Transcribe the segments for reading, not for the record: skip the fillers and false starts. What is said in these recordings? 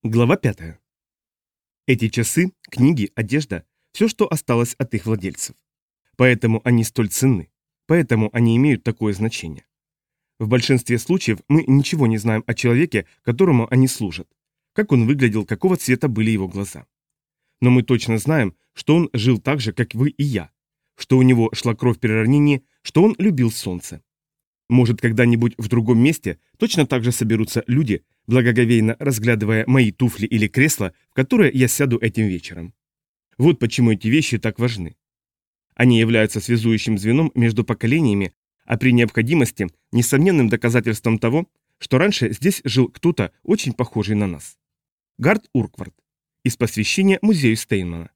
Глава 5. Эти часы, книги, одежда – все, что осталось от их владельцев. Поэтому они столь ценны. Поэтому они имеют такое значение. В большинстве случаев мы ничего не знаем о человеке, которому они служат. Как он выглядел, какого цвета были его глаза. Но мы точно знаем, что он жил так же, как вы и я. Что у него шла кровь при ранении, что он любил солнце. Может, когда-нибудь в другом месте точно так же соберутся люди, благоговейно разглядывая мои туфли или кресло, в которое я сяду этим вечером. Вот почему эти вещи так важны. Они являются связующим звеном между поколениями, а при необходимости несомненным доказательством того, что раньше здесь жил кто-то очень похожий на нас. Гард Урквард. Из посвящения музею Стейнмана.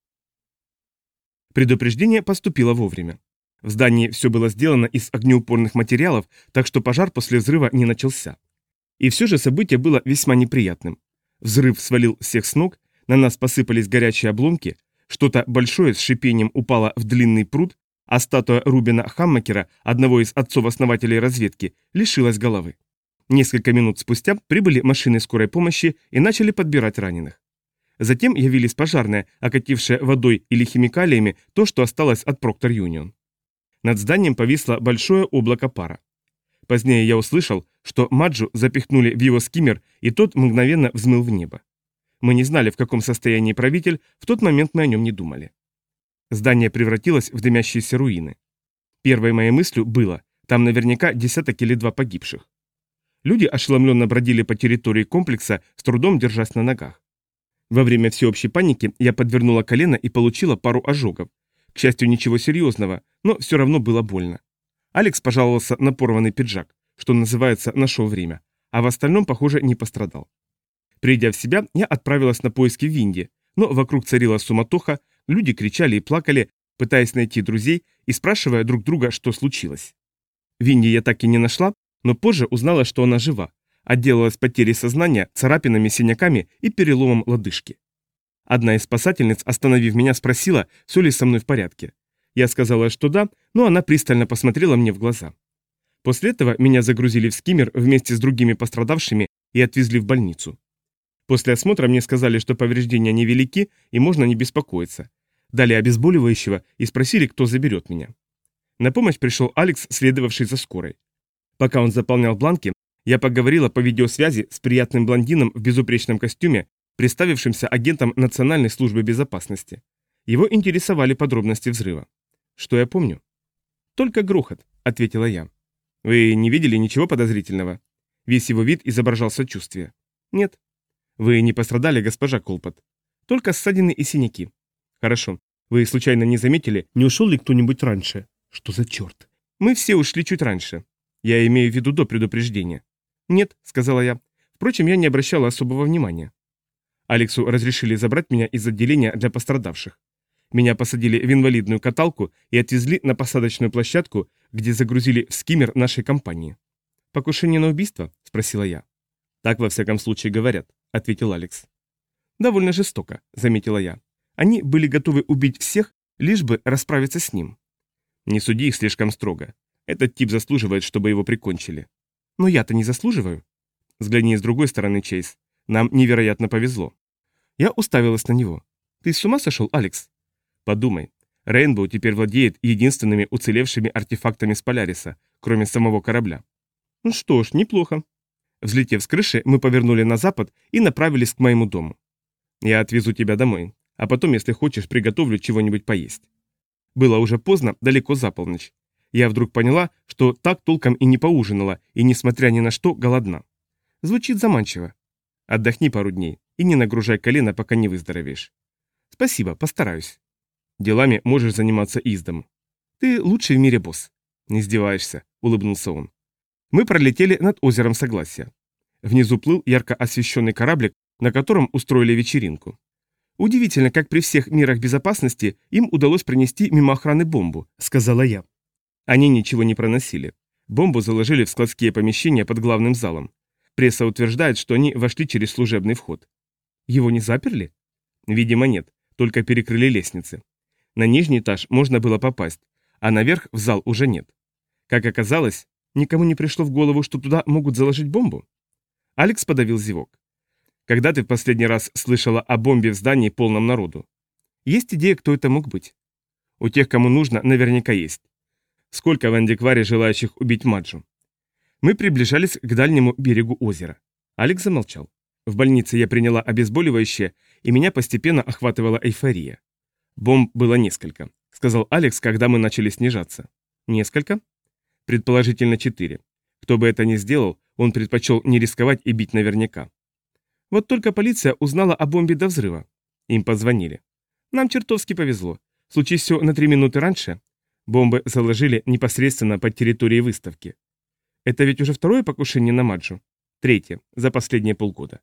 Предупреждение поступило вовремя. В здании все было сделано из огнеупорных материалов, так что пожар после взрыва не начался. И все же событие было весьма неприятным. Взрыв свалил всех с ног, на нас посыпались горячие обломки, что-то большое с шипением упало в длинный пруд, а статуя Рубена Хаммакера, одного из отцов-основателей разведки, лишилась головы. Несколько минут спустя прибыли машины скорой помощи и начали подбирать раненых. Затем явились пожарные, окатившие водой или химикалиями то, что осталось от Procter Union. Над зданием повисло большое облако пара. Позднее я услышал, что Маджу запихнули в его скиммер, и тот мгновенно взмыл в небо. Мы не знали, в каком состоянии правитель, в тот момент мы о нем не думали. Здание превратилось в дымящиеся руины. Первой моей мыслью было, там наверняка десяток или два погибших. Люди ошеломленно бродили по территории комплекса, с трудом держась на ногах. Во время всеобщей паники я подвернула колено и получила пару ожогов. К счастью, ничего серьезного, но все равно было больно. Алекс пожаловался на порванный пиджак, что называется, нашел время, а в остальном, похоже, не пострадал. Придя в себя, я отправилась на поиски Винди, но вокруг царила суматоха, люди кричали и плакали, пытаясь найти друзей и спрашивая друг друга, что случилось. Винди я так и не нашла, но позже узнала, что она жива, отделалась потерей сознания, царапинами, синяками и переломом лодыжки. Одна из спасательниц, остановив меня, спросила, все ли со мной в порядке. Я сказала, что да, но она пристально посмотрела мне в глаза. После этого меня загрузили в скиммер вместе с другими пострадавшими и отвезли в больницу. После осмотра мне сказали, что повреждения невелики и можно не беспокоиться. Дали обезболивающего и спросили, кто заберет меня. На помощь пришел Алекс, следовавший за скорой. Пока он заполнял бланки, я поговорила по видеосвязи с приятным блондином в безупречном костюме, представившимся агентом Национальной службы безопасности. Его интересовали подробности взрыва. Что я помню? «Только грохот», — ответила я. «Вы не видели ничего подозрительного?» Весь его вид изображал сочувствие. «Нет». «Вы не пострадали, госпожа Колпот?» «Только ссадины и синяки». «Хорошо. Вы случайно не заметили, не ушел ли кто-нибудь раньше?» «Что за черт?» «Мы все ушли чуть раньше. Я имею в виду до предупреждения». «Нет», — сказала я. «Впрочем, я не обращала особого внимания». Алексу разрешили забрать меня из отделения для пострадавших. Меня посадили в инвалидную каталку и отвезли на посадочную площадку, где загрузили в скиммер нашей компании. «Покушение на убийство?» – спросила я. «Так во всяком случае говорят», – ответил Алекс. «Довольно жестоко», – заметила я. «Они были готовы убить всех, лишь бы расправиться с ним». «Не суди их слишком строго. Этот тип заслуживает, чтобы его прикончили». «Но я-то не заслуживаю». «Взгляни с другой стороны, Чейз. Нам невероятно повезло». Я уставилась на него. «Ты с ума сошел, Алекс?» «Подумай. Рейнбоу теперь владеет единственными уцелевшими артефактами с Поляриса, кроме самого корабля». «Ну что ж, неплохо». Взлетев с крыши, мы повернули на запад и направились к моему дому. «Я отвезу тебя домой, а потом, если хочешь, приготовлю чего-нибудь поесть». Было уже поздно, далеко за полночь. Я вдруг поняла, что так толком и не поужинала, и, несмотря ни на что, голодна. Звучит заманчиво. Отдохни пару дней и не нагружай колено, пока не выздоровеешь. Спасибо, постараюсь. Делами можешь заниматься из дому. Ты лучший в мире босс. Не издеваешься, улыбнулся он. Мы пролетели над озером Согласия. Внизу плыл ярко освещенный кораблик, на котором устроили вечеринку. Удивительно, как при всех мерах безопасности им удалось пронести мимо охраны бомбу, сказала я. Они ничего не проносили. Бомбу заложили в складские помещения под главным залом. Пресса утверждает, что они вошли через служебный вход. Его не заперли? Видимо, нет, только перекрыли лестницы. На нижний этаж можно было попасть, а наверх в зал уже нет. Как оказалось, никому не пришло в голову, что туда могут заложить бомбу. Алекс подавил зевок. Когда ты в последний раз слышала о бомбе в здании, полном народу? Есть идея, кто это мог быть? У тех, кому нужно, наверняка есть. Сколько в антикваре желающих убить Маджу? Мы приближались к дальнему берегу озера. Алекс замолчал. В больнице я приняла обезболивающее, и меня постепенно охватывала эйфория. Бомб было несколько, сказал Алекс, когда мы начали снижаться. Несколько? Предположительно 4. Кто бы это ни сделал, он предпочел не рисковать и бить наверняка. Вот только полиция узнала о бомбе до взрыва. Им позвонили. Нам чертовски повезло. Случись все на 3 минуты раньше, бомбы заложили непосредственно под территорией выставки. Это ведь уже второе покушение на Маджу. 3 за последние полгода.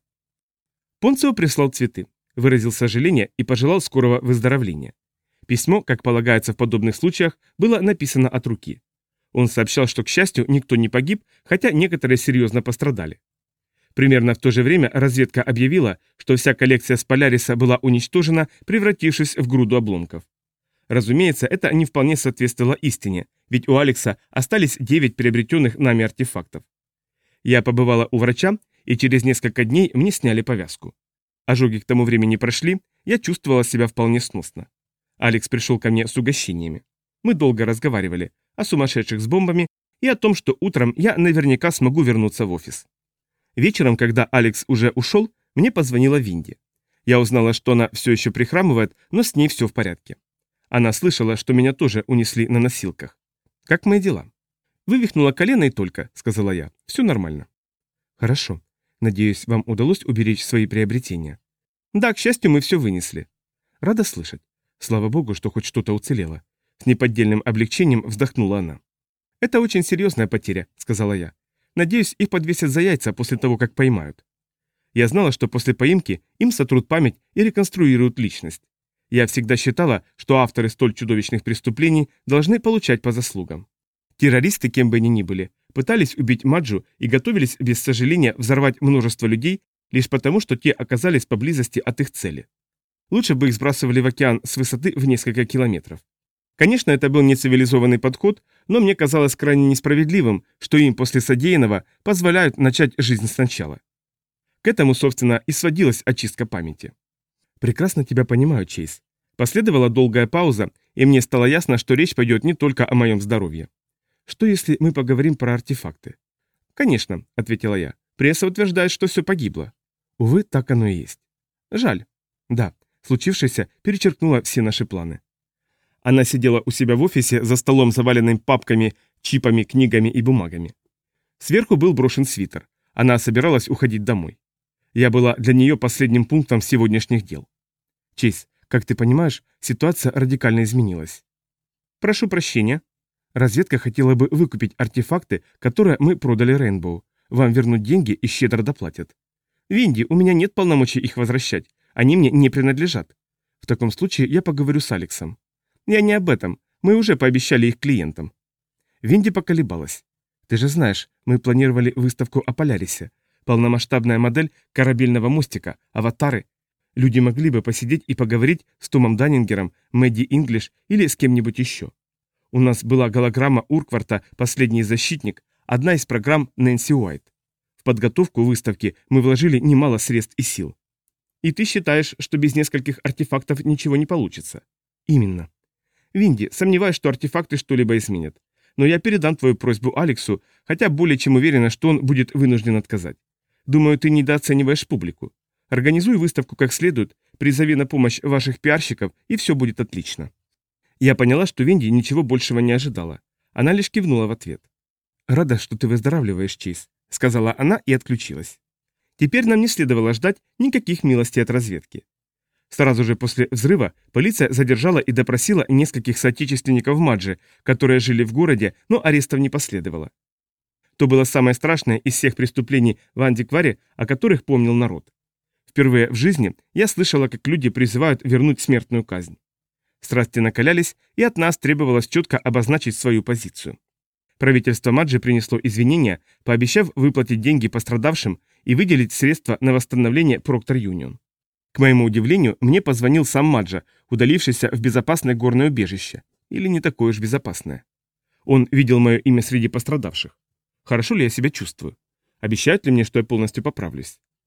Понцио прислал цветы, выразил сожаление и пожелал скорого выздоровления. Письмо, как полагается в подобных случаях, было написано от руки. Он сообщал, что, к счастью, никто не погиб, хотя некоторые серьезно пострадали. Примерно в то же время разведка объявила, что вся коллекция с Поляриса была уничтожена, превратившись в груду обломков. Разумеется, это не вполне соответствовало истине, ведь у Алекса остались 9 приобретенных нами артефактов. Я побывала у врача, и через несколько дней мне сняли повязку. Ожоги к тому времени прошли, я чувствовала себя вполне сносно. Алекс пришел ко мне с угощениями. Мы долго разговаривали о сумасшедших с бомбами и о том, что утром я наверняка смогу вернуться в офис. Вечером, когда Алекс уже ушел, мне позвонила Винди. Я узнала, что она все еще прихрамывает, но с ней все в порядке. Она слышала, что меня тоже унесли на носилках. «Как мои дела?» «Вывихнула колено и только», — сказала я. «Все нормально». «Хорошо. Надеюсь, вам удалось уберечь свои приобретения». «Да, к счастью, мы все вынесли». «Рада слышать. Слава богу, что хоть что-то уцелело». С неподдельным облегчением вздохнула она. «Это очень серьезная потеря», — сказала я. «Надеюсь, их подвесят за яйца после того, как поймают». Я знала, что после поимки им сотрут память и реконструируют личность. Я всегда считала, что авторы столь чудовищных преступлений должны получать по заслугам. Террористы, кем бы они ни были, пытались убить Маджу и готовились без сожаления взорвать множество людей лишь потому, что те оказались поблизости от их цели. Лучше бы их сбрасывали в океан с высоты в несколько километров. Конечно, это был нецивилизованный подход, но мне казалось крайне несправедливым, что им после содеянного позволяют начать жизнь сначала. К этому, собственно, и сводилась очистка памяти. «Прекрасно тебя понимаю, Чейз». Последовала долгая пауза, и мне стало ясно, что речь пойдет не только о моем здоровье. «Что, если мы поговорим про артефакты?» «Конечно», — ответила я. «Пресса утверждает, что все погибло». «Увы, так оно и есть». «Жаль». «Да, случившееся перечеркнуло все наши планы». Она сидела у себя в офисе за столом, заваленным папками, чипами, книгами и бумагами. Сверху был брошен свитер. Она собиралась уходить домой. Я была для нее последним пунктом сегодняшних дел. «Чейз, как ты понимаешь, ситуация радикально изменилась». «Прошу прощения». «Разведка хотела бы выкупить артефакты, которые мы продали Рейнбоу. Вам вернут деньги и щедро доплатят». «Винди, у меня нет полномочий их возвращать. Они мне не принадлежат». «В таком случае я поговорю с Алексом». «Я не об этом. Мы уже пообещали их клиентам». Винди поколебалась. «Ты же знаешь, мы планировали выставку о Полярисе. Полномасштабная модель корабельного мостика, аватары. Люди могли бы посидеть и поговорить с Томом Даннингером, Мэдди Инглиш или с кем-нибудь еще. У нас была голограмма Уркварта «Последний защитник», одна из программ Нэнси Уайт. В подготовку выставки мы вложили немало средств и сил». «И ты считаешь, что без нескольких артефактов ничего не получится?» «Именно». «Винди, сомневаюсь, что артефакты что-либо изменят. Но я передам твою просьбу Алексу, хотя более чем уверена, что он будет вынужден отказать. Думаю, ты недооцениваешь публику. Организуй выставку как следует, призови на помощь ваших пиарщиков, и все будет отлично». Я поняла, что Винди ничего большего не ожидала. Она лишь кивнула в ответ. «Рада, что ты выздоравливаешь, Чейз», — сказала она и отключилась. Теперь нам не следовало ждать никаких милостей от разведки. Сразу же после взрыва полиция задержала и допросила нескольких соотечественников Маджи, которые жили в городе, но арестов не последовало. То было самое страшное из всех преступлений в антикваре, о которых помнил народ. Впервые в жизни я слышала, как люди призывают вернуть смертную казнь. Страсти накалялись, и от нас требовалось четко обозначить свою позицию. Правительство Маджи принесло извинения, пообещав выплатить деньги пострадавшим и выделить средства на восстановление Procter Union. К моему удивлению, мне позвонил сам Маджа, удалившийся в безопасное горное убежище. Или не такое уж безопасное. Он видел мое имя среди пострадавших. Хорошо ли я себя чувствую? Обещают ли мне, что я полностью поправлюсь?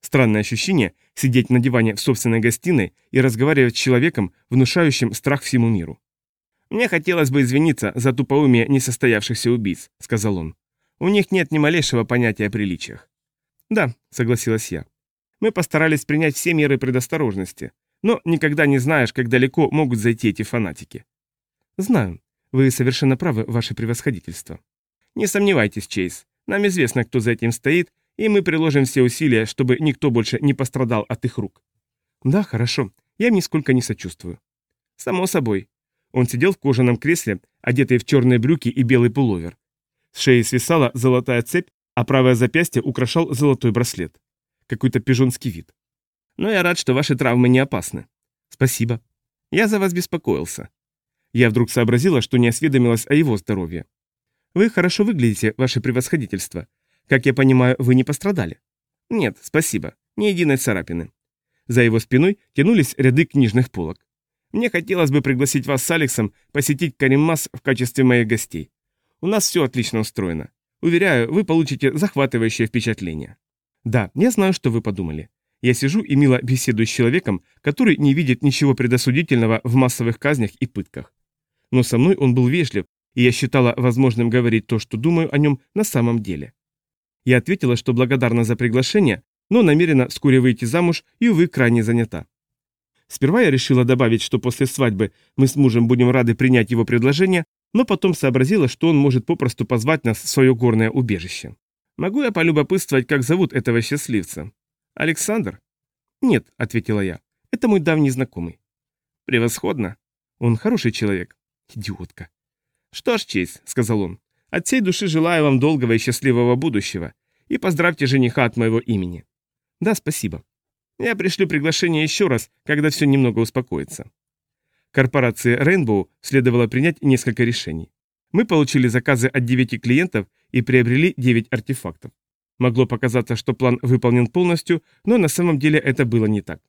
Странное ощущение сидеть на диване в собственной гостиной и разговаривать с человеком, внушающим страх всему миру. «Мне хотелось бы извиниться за тупоумие несостоявшихся убийц», — сказал он. «У них нет ни малейшего понятия о приличиях». «Да», — согласилась я. «Мы постарались принять все меры предосторожности, но никогда не знаешь, как далеко могут зайти эти фанатики». «Знаю. Вы совершенно правы, ваше превосходительство». «Не сомневайтесь, Чейз. Нам известно, кто за этим стоит, и мы приложим все усилия, чтобы никто больше не пострадал от их рук». «Да, хорошо. Я им нисколько не сочувствую». «Само собой». Он сидел в кожаном кресле, одетый в черные брюки и белый пуловер. С шеи свисала золотая цепь, а правое запястье украшал золотой браслет. Какой-то пижонский вид. «Но я рад, что ваши травмы не опасны». «Спасибо. Я за вас беспокоился». Я вдруг сообразила, что не осведомилась о его здоровье. «Вы хорошо выглядите, ваше превосходительство. Как я понимаю, вы не пострадали?» «Нет, спасибо. Ни единой царапины». За его спиной тянулись ряды книжных полок. «Мне хотелось бы пригласить вас с Алексом посетить Кариммас в качестве моих гостей. У нас все отлично устроено. Уверяю, вы получите захватывающее впечатление». «Да, я знаю, что вы подумали. Я сижу и мило беседую с человеком, который не видит ничего предосудительного в массовых казнях и пытках. Но со мной он был вежлив, и я считала возможным говорить то, что думаю о нем на самом деле. Я ответила, что благодарна за приглашение, но намерена вскоре выйти замуж и, увы, крайне занята. Сперва я решила добавить, что после свадьбы мы с мужем будем рады принять его предложение, но потом сообразила, что он может попросту позвать нас в свое горное убежище. «Могу я полюбопытствовать, как зовут этого счастливца? Александр?» «Нет», — ответила я, — «это мой давний знакомый». «Превосходно. Он хороший человек». «Идиотка». «Что ж, Чейз», — сказал он, — «от всей души желаю вам долгого и счастливого будущего, и поздравьте жениха от моего имени». «Да, спасибо. Я пришлю приглашение еще раз, когда все немного успокоится». Корпорации Rainbow следовало принять несколько решений. Мы получили заказы от 9 клиентов и приобрели 9 артефактов. Могло показаться, что план выполнен полностью, но на самом деле это было не так.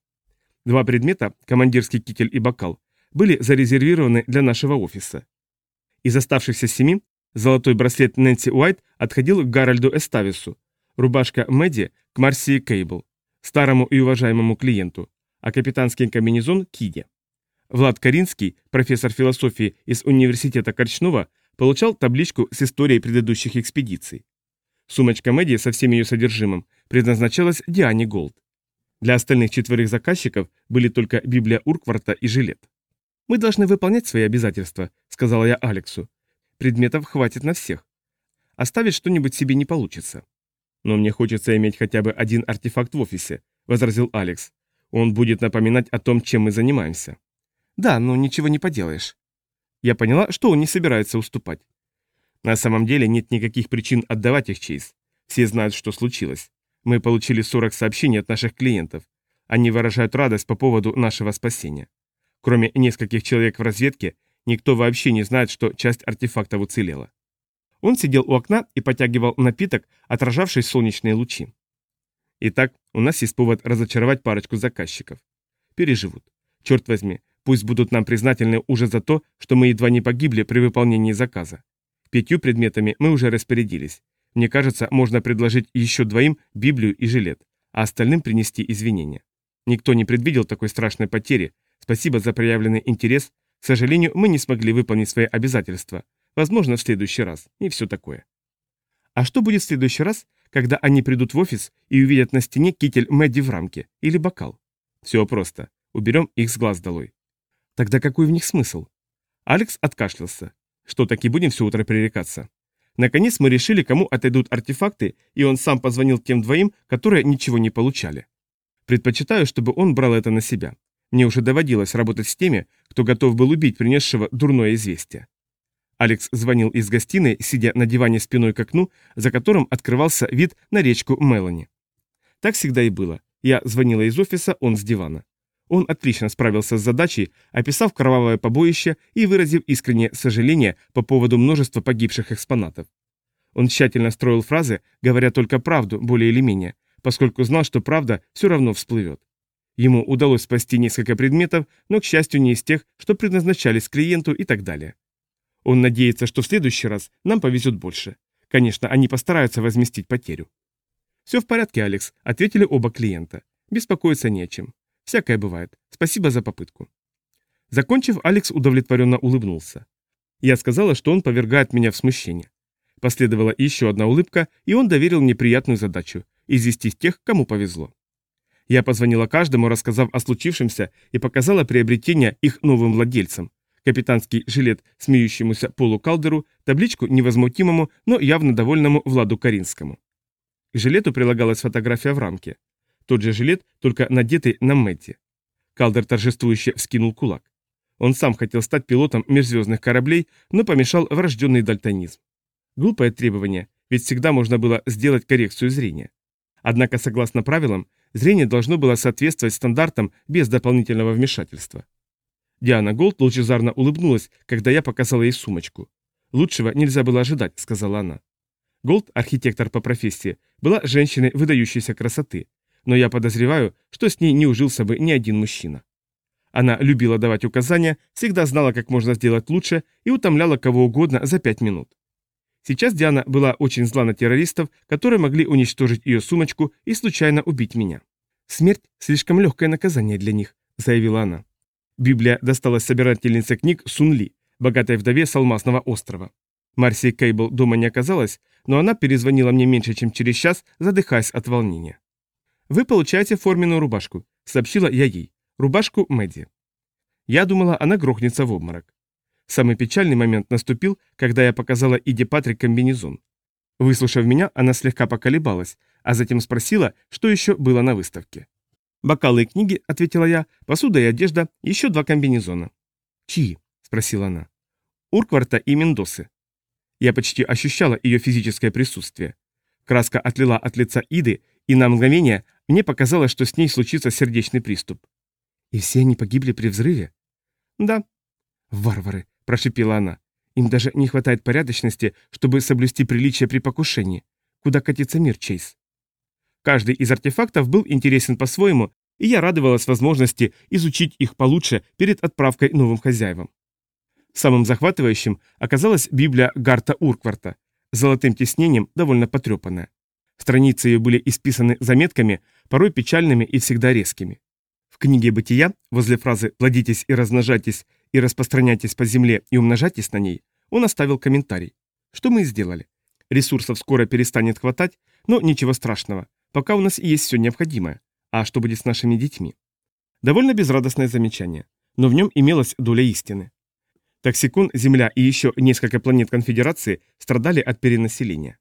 2 предмета, командирский китель и бокал, были зарезервированы для нашего офиса. Из оставшихся 7 золотой браслет Нэнси Уайт отходил к Гарольду Эставису, рубашка Мэдди к Марсии Кейбл, старому и уважаемому клиенту, а капитанский комбинезон – Киде. Влад Каринский, профессор философии из университета Корчнова, получал табличку с историей предыдущих экспедиций. Сумочка Мэдди со всем ее содержимым предназначалась Диане Голд. Для остальных 4 заказчиков были только Библия Уркварта и жилет. «Мы должны выполнять свои обязательства», — сказала я Алексу. «Предметов хватит на всех. Оставить что-нибудь себе не получится». «Но мне хочется иметь хотя бы один артефакт в офисе», — возразил Алекс. «Он будет напоминать о том, чем мы занимаемся». «Да, но ничего не поделаешь». Я поняла, что он не собирается уступать. «На самом деле нет никаких причин отдавать их, Чейз. Все знают, что случилось. Мы получили 40 сообщений от наших клиентов. Они выражают радость по поводу нашего спасения. Кроме нескольких человек в разведке, никто вообще не знает, что часть артефактов уцелела». Он сидел у окна и потягивал напиток, отражавший солнечные лучи. «Итак, у нас есть повод разочаровать парочку заказчиков. Переживут. Черт возьми, пусть будут нам признательны уже за то, что мы едва не погибли при выполнении заказа. 5 предметами мы уже распорядились. Мне кажется, можно предложить еще 2 Библию и жилет, а остальным принести извинения. Никто не предвидел такой страшной потери. Спасибо за проявленный интерес. К сожалению, мы не смогли выполнить свои обязательства. Возможно, в следующий раз. И все такое». «А что будет в следующий раз, когда они придут в офис и увидят на стене китель Мэдди в рамке или бокал?» «Все просто. Уберем их с глаз долой». «Тогда какой в них смысл?» Алекс откашлялся. «Что, так и будем все утро пререкаться?» Наконец мы решили, кому отойдут артефакты, и он сам позвонил тем 2, которые ничего не получали. Предпочитаю, чтобы он брал это на себя. Мне уже доводилось работать с теми, кто готов был убить принесшего дурное известие. Алекс звонил из гостиной, сидя на диване спиной к окну, за которым открывался вид на речку Мелани. Так всегда и было. Я звонила из офиса, он с дивана. Он отлично справился с задачей, описав кровавое побоище и выразив искреннее сожаление по поводу множества погибших экспонатов. Он тщательно строил фразы, говоря только правду, более или менее, поскольку знал, что правда все равно всплывет. Ему удалось спасти несколько предметов, но, к счастью, не из тех, что предназначались клиенту и так далее. Он надеется, что в следующий раз нам повезет больше. Конечно, они постараются возместить потерю. «Все в порядке, Алекс», — ответили оба клиента. «Беспокоиться не о чем. Всякое бывает. Спасибо за попытку». Закончив, Алекс удовлетворенно улыбнулся. Я сказала, что он повергает меня в смущение. Последовала еще одна улыбка, и он доверил мне приятную задачу – известить тех, кому повезло. Я позвонила каждому, рассказав о случившемся, и показала приобретение их новым владельцам. Капитанский жилет смеющемуся Полу Калдеру, табличку невозмутимому, но явно довольному Владу Каринскому. К жилету прилагалась фотография в рамке. Тот же жилет, только надетый на Мэтти. Калдер торжествующе вскинул кулак. Он сам хотел стать пилотом межзвездных кораблей, но помешал врожденный дальтонизм. Глупое требование, ведь всегда можно было сделать коррекцию зрения. Однако, согласно правилам, зрение должно было соответствовать стандартам без дополнительного вмешательства. Диана Голд лучезарно улыбнулась, когда я показала ей сумочку. «Лучшего нельзя было ожидать», — сказала она. Голд, архитектор по профессии, была женщиной выдающейся красоты, но я подозреваю, что с ней не ужился бы ни один мужчина. Она любила давать указания, всегда знала, как можно сделать лучше, и утомляла кого угодно за 5 минут. Сейчас Диана была очень зла на террористов, которые могли уничтожить ее сумочку и случайно убить меня. «Смерть – слишком легкое наказание для них», – заявила она. Библия досталась собирательнице книг Сун Ли, богатой вдове с Алмазного острова. Марси Кейбл дома не оказалась, но она перезвонила мне меньше, чем через час, задыхаясь от волнения. «Вы получаете форменную рубашку», – сообщила я ей. «Рубашку Мэдди». Я думала, она грохнется в обморок. Самый печальный момент наступил, когда я показала Иде Патрик комбинезон. Выслушав меня, она слегка поколебалась, а затем спросила, что еще было на выставке. «Бокалы и книги», — ответила я, — «посуда и одежда, еще 2 комбинезона». «Чьи?» — спросила она. «Уркварта и Мендосы». Я почти ощущала ее физическое присутствие. Краска отлила от лица Иды, и на мгновение мне показалось, что с ней случится сердечный приступ. «И все они погибли при взрыве?» «Да». «Варвары», — прошипела она. «Им даже не хватает порядочности, чтобы соблюсти приличие при покушении. Куда катится мир, Чейз?» Каждый из артефактов был интересен по-своему, и я радовалась возможности изучить их получше перед отправкой новым хозяевам. Самым захватывающим оказалась Библия Гарта Уркварта, с золотым тиснением, довольно потрепанная. Страницы ее были исписаны заметками, порой печальными и всегда резкими. В книге «Бытия» возле фразы «плодитесь и размножайтесь и распространяйтесь по земле и умножайтесь на ней» он оставил комментарий. Что мы и сделали. Ресурсов скоро перестанет хватать, но ничего страшного, пока у нас есть все необходимое. А что будет с нашими детьми? Довольно безрадостное замечание, но в нем имелась доля истины. Токсикон, Земля и еще несколько планет Конфедерации страдали от перенаселения.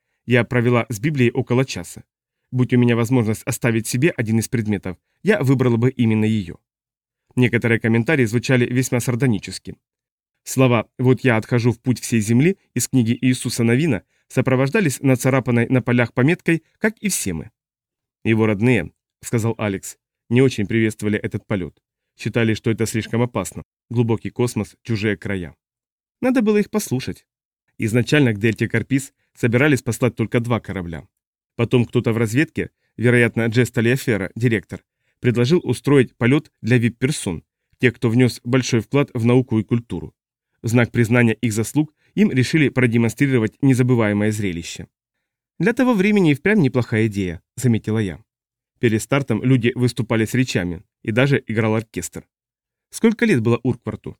Я провела с Библией около часа. Будь у меня возможность оставить себе один из предметов, я выбрала бы именно ее. Некоторые комментарии звучали весьма сардонически. Слова «вот я отхожу в путь всей земли» из книги Иисуса Навина сопровождались нацарапанной на полях пометкой, как и все мы. «Его родные», — сказал Алекс, — «не очень приветствовали этот полет. Считали, что это слишком опасно. Глубокий космос, чужие края. Надо было их послушать. Изначально к дельте Карпис собирались послать только 2 корабля. Потом кто-то в разведке, вероятно, Джесс Талиафера, директор, предложил устроить полет для вип-персон, тех, кто внес большой вклад в науку и культуру. В знак признания их заслуг им решили продемонстрировать незабываемое зрелище. «Для того времени и впрямь неплохая идея», — заметила я. Перед стартом люди выступали с речами, и даже играл оркестр. Сколько лет было Уркварту?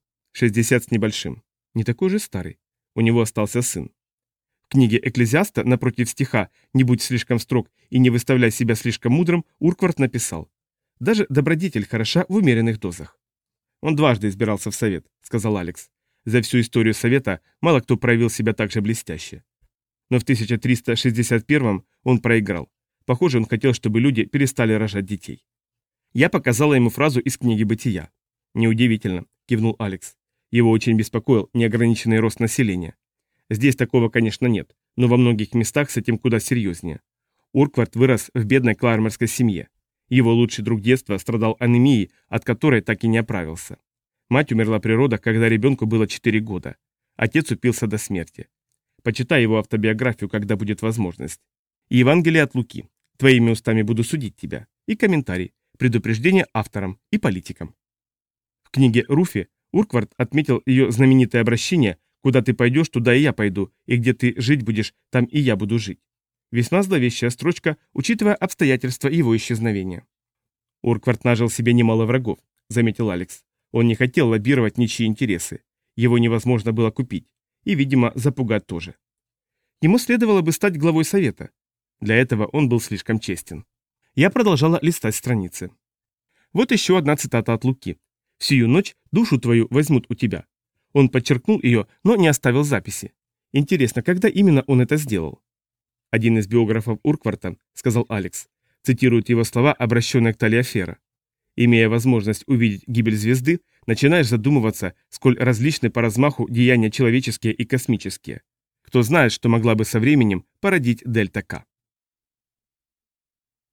60 с небольшим. Не такой же старый. У него остался сын. В книге Экклезиаста напротив стиха «Не будь слишком строг и не выставляй себя слишком мудрым» Уркварт написал: «Даже добродетель хороша в умеренных дозах». «Он дважды избирался в совет», — сказал Алекс. «За всю историю совета мало кто проявил себя так же блестяще. Но в 1361 он проиграл. Похоже, он хотел, чтобы люди перестали рожать детей». Я показала ему фразу из книги «Бытия». «Неудивительно», — кивнул Алекс. Его очень беспокоил неограниченный рост населения. Здесь такого, конечно, нет, но во многих местах с этим куда серьезнее. Уркварт вырос в бедной клармерской семье. Его лучший друг детства страдал анемией, от которой так и не оправился. Мать умерла при родах, когда ребенку было 4 года. Отец упился до смерти. Почитай его автобиографию, когда будет возможность. И Евангелие от Луки. Твоими устами буду судить тебя. И комментарий. Предупреждение авторам и политикам. В книге Руфи Уркварт отметил ее знаменитое обращение «Куда ты пойдешь, туда и я пойду, и где ты жить будешь, там и я буду жить». Весьма зловещая строчка, учитывая обстоятельства его исчезновения. Урквард нажил себе немало врагов, заметил Алекс. Он не хотел лоббировать ничьи интересы. Его невозможно было купить. И, видимо, запугать тоже. Ему следовало бы стать главой совета. Для этого он был слишком честен. Я продолжала листать страницы. Вот еще одна цитата от Луки. «Сию ночь душу твою возьмут у тебя». Он подчеркнул ее, но не оставил записи. Интересно, когда именно он это сделал? Один из биографов Уркварта, сказал Алекс, цитирует его слова, обращенные к Талиафера. Имея возможность увидеть гибель звезды, начинаешь задумываться, сколь различны по размаху деяния человеческие и космические. Кто знает, что могла бы со временем породить Дельта К.